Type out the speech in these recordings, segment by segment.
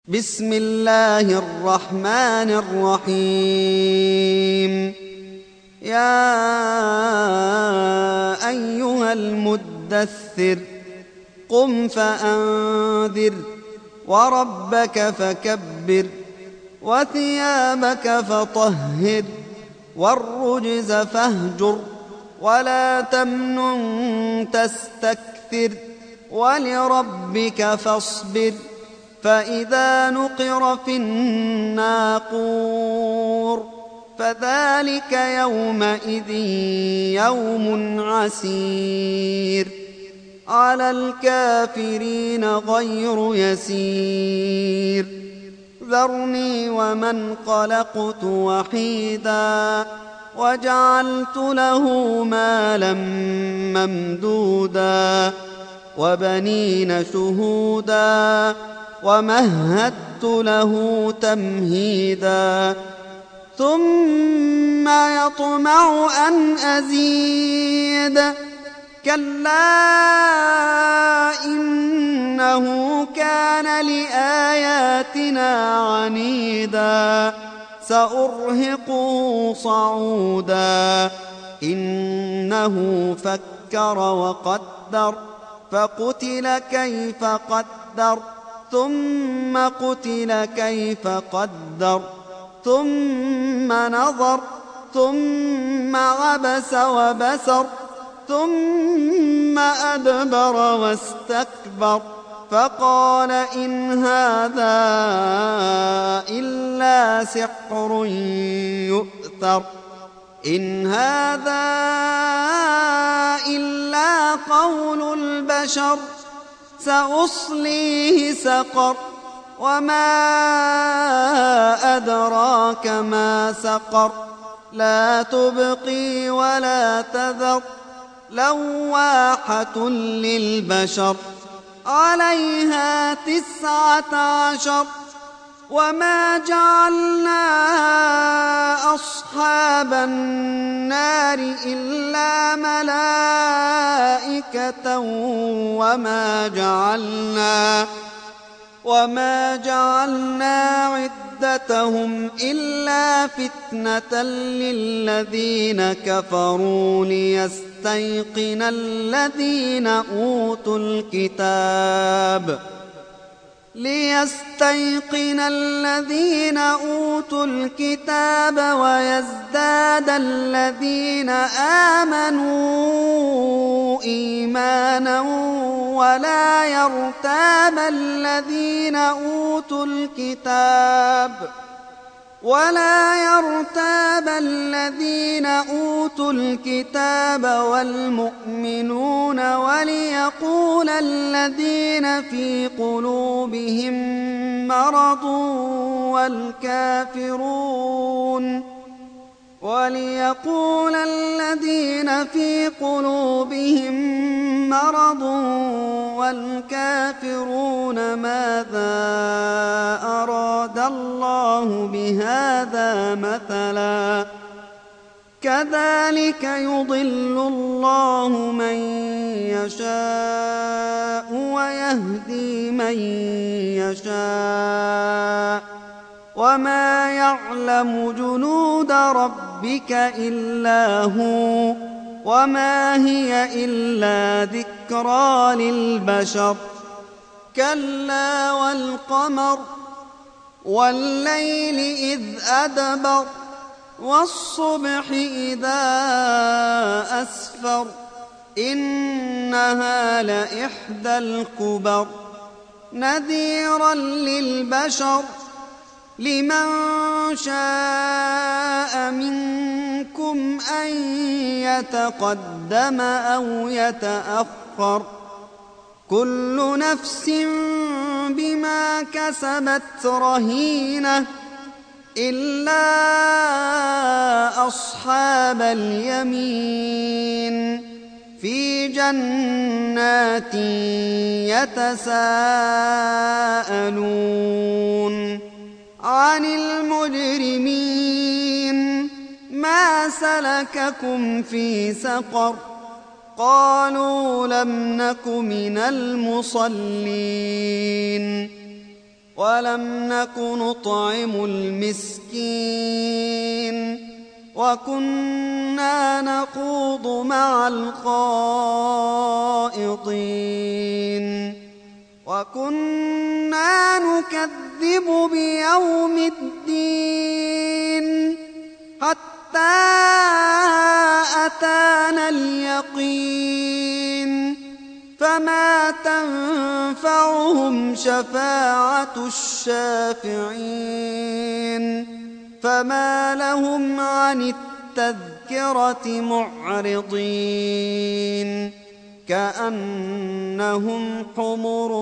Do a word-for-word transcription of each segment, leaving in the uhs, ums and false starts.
بسم الله الرحمن الرحيم. يا أيها المدثر قم فأنذر وربك فكبر وثيابك فطهر والرجز فاهجر ولا تمنن تستكثر ولربك فاصبر فإذا نقر في الناقور فذلك يومئذ يوم عسير على الكافرين غير يسير. ذرني ومن خلقت وحيدا وجعلت له مالا ممدودا وبنين شهودا ومهدت له تمهيدا ثم يطمع أن أزيد كلا إنه كان لآياتنا عنيدا سأرهقه صعودا إنه فكر وقدر فقتل كيف قدر ثم قتل كيف قدر ثم نظر ثم عبس وبسر ثم أدبر واستكبر فقال إن هذا إلا سحر يؤثر إن هذا إلا قول البشر سأصليه سقر وما أدراك ما سقر لا تبقي ولا تذر لواحة للبشر عليها تسعة عشر وما جعلنا أصحاب النار إلا ملائكة وما جعلنا وما جعلنا عدتهم إلا فتنة للذين كفروا ليستيقن الذين أوتوا الكتاب ليستيقن الذين أوتوا الكتاب ويزداد الذين آمنوا إيمانا ولا يرتاب الذين أوتوا الكتاب ولا يرتاب الذين أوتوا الكتاب والمؤمنون وليقول الذين في قلوبهم مرض والكافرون وليقول الذين في قلوبهم مرض والكافرون ماذا أراد الله بهذا مثلا كذلك يضل الله من يشاء ويهدي من يشاء وما يعلم جنود ربك إلا هو وما هي إلا ذكرى للبشر كلا والقمر والليل إذ أدبر والصبح إذا أسفر إنها لإحدى الكبر نذيرا للبشر لمن شاء منكم أن يتقدم أو يتأخر كل نفس بما كسبت رهينة إلا أصحاب اليمين في جنات يتساءلون عن المجرمين ما سلككم في سقر قالوا لم نك من المصلين ولم نك نطعم المسكين وكنا نخوض مع الخائضين وكنا نكذب بيوم الدين حتى أتانا اليقين فما تنفعهم شفاعة الشافعين فما لهم عن التذكرة معرضين كأنهم حمر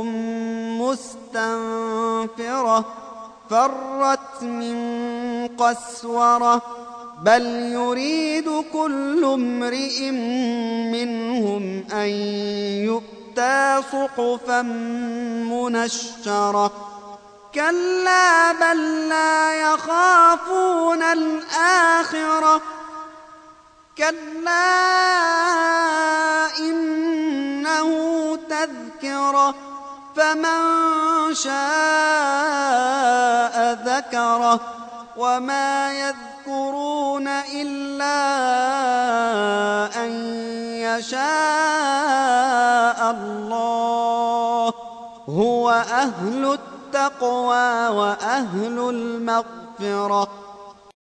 مستنفرة فرت من قسورة بل يريد كل امرئ منهم أن يؤتى صحفا منشرة كلا بل لا يخافون الآخرة كلا إنه تذكرة فمن شاء ذكره وما يذكرون إلا أن يشاء الله هو أهل التقوى وأهل المغفرة